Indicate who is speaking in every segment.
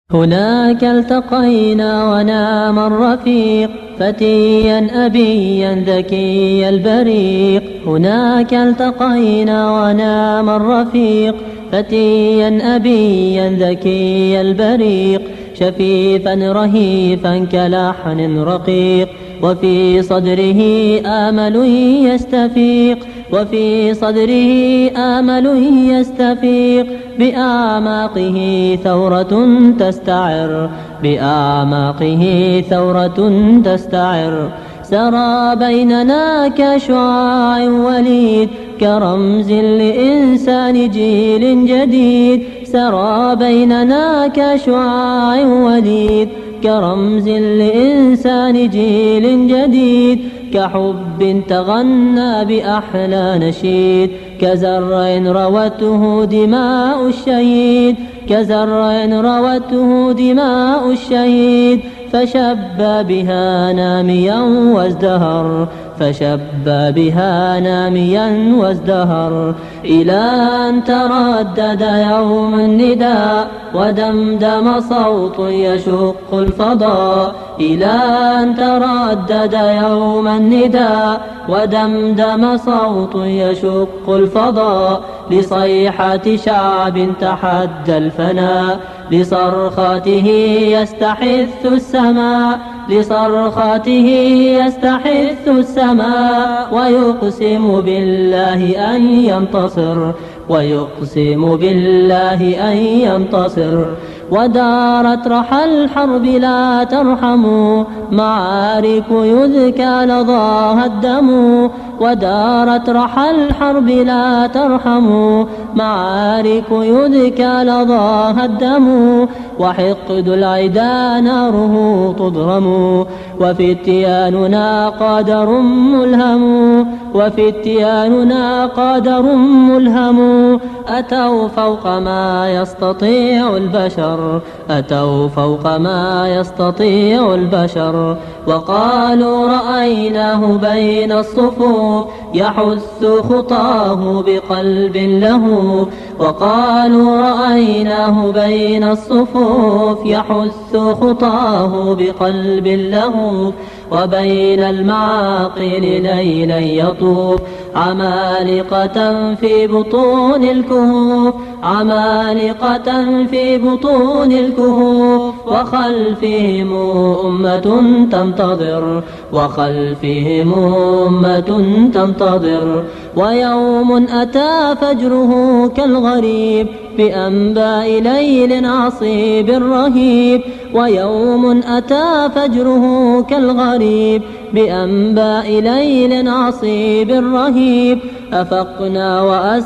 Speaker 1: هناك التقينا ونام الرفيق فتيا أبيا ذكي البريق. هناك التقينا ونام الرفيق فتيا أبيا ذكي البريق. شفيفا رهيفا كلحن رقيق وفي صدره آمل يستفيق. وفي صدره آمل يستفيق. بأعماقه ثورة تستعر. بأعماقه ثورة تستعر. سرى بيننا كشعاع وليد كرمز لإنسان جيل جديد. سرى بيننا كشعاع وليد كرمز لإنسان جيل جديد. كحب تغنى بأحلى نشيد كزرع روته دماء الشهيد. كزرع روته دماء الشهيد. فشب بها ناميا وازدهر. فشب بها ناميا وازدهر. إلى أن تردد يوم النداء ودمدم صوت يشق الفضاء. إلى أن تردد يوم النداء ودمدم صوت يشق الفضاء. لصيحة شعب تحدى الفناء. لصرخاته يستحث السماء. لصرخاته يستحث السماء. ويقسم بالله أن ينتصر. ويقسم بالله أن ينتصر. ودارت رحى الحرب لا ترحم. معارك يذكى لظاها الدم. ودارت رحى الحرب لا ترحم. معارك يذكى لظاها الدم. وحقد العدا ناره تضرم. وفتياننا قدر ملهم. وفتياننا قدر ملهم. أتوا فوق ما يستطيع البشر. أتوا فوق ما يستطيع البشر. وقالوا رأيناه بين الصفوف يحث خطاه بقلب له. وقالوا رأيناه بين الصفوف يحث خطاه بقلب له. وبين المعاقل ليلا يطوف عمالقة في بطون الكهوف. عمالقة في بطون الكهوف. وخلفهم أمة تنتظر. وخلفهم أمة تنتظر. ويوم أتى فجره كالغريب بأنباء ليل عصيب رهيب. ويوم أتى فجره كالغريب بأنباء ليل عصيب رهيب. أفقنا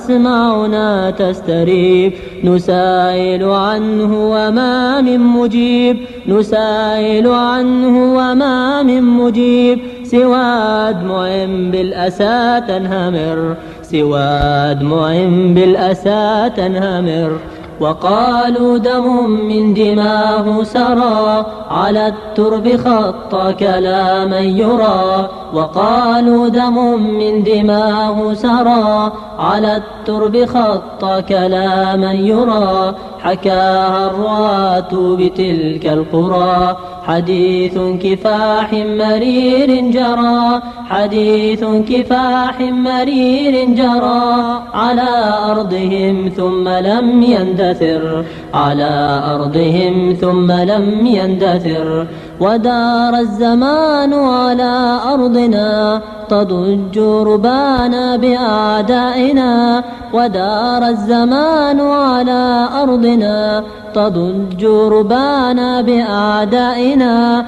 Speaker 1: وأسمعنا تستريب. نسائل عنه وما من مجيب. نسائل عنه وما من مجيب. سوى دموع بالأسى تنهمر. سوى دموع بالأسى تنهمر. وقالوا دم من دماه سرى على الترب خط كلاما يرى. وقالوا دم من دماه سرى على الترب خط كلاما يرى. حكاها الرواة بتلك القرى حديث كفاح مرير جرى. حديث كفاح مرير جرى على أرضهم ثم لم يندثر. على أرضهم ثم لم يندثر. ودار الزمان على أرضنا تضج ربانا بأعدائنا. ودار الزمان على أرضنا تضج ربانا بأعدائنا.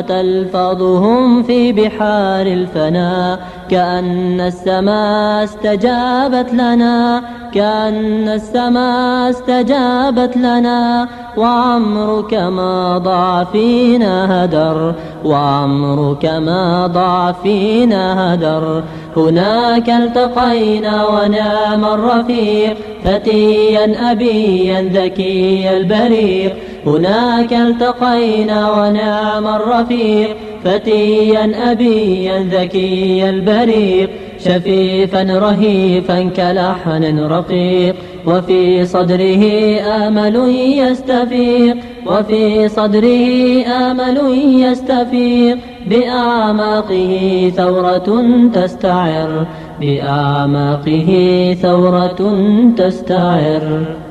Speaker 1: فتلفظهم في بحار الفناء كأن السماء استجابت لنا. كأن السماء استجابت لنا. وعمرك ما ضاع فينا هدر. وعمرك ما ضاع فينا هدر. هناك التقينا ونام الرفيق فتيا أبيا ذكي البريق. هناك التقينا ونام الرفيق فتيا أبيا ذكي البريق. شفيفا رهيفا كلحن رقيق وفي صدره آمل يستفيق. وفي صدره آمل يستفيق بأعماقه ثورة تستعر، بأعماقه ثورة تستعر.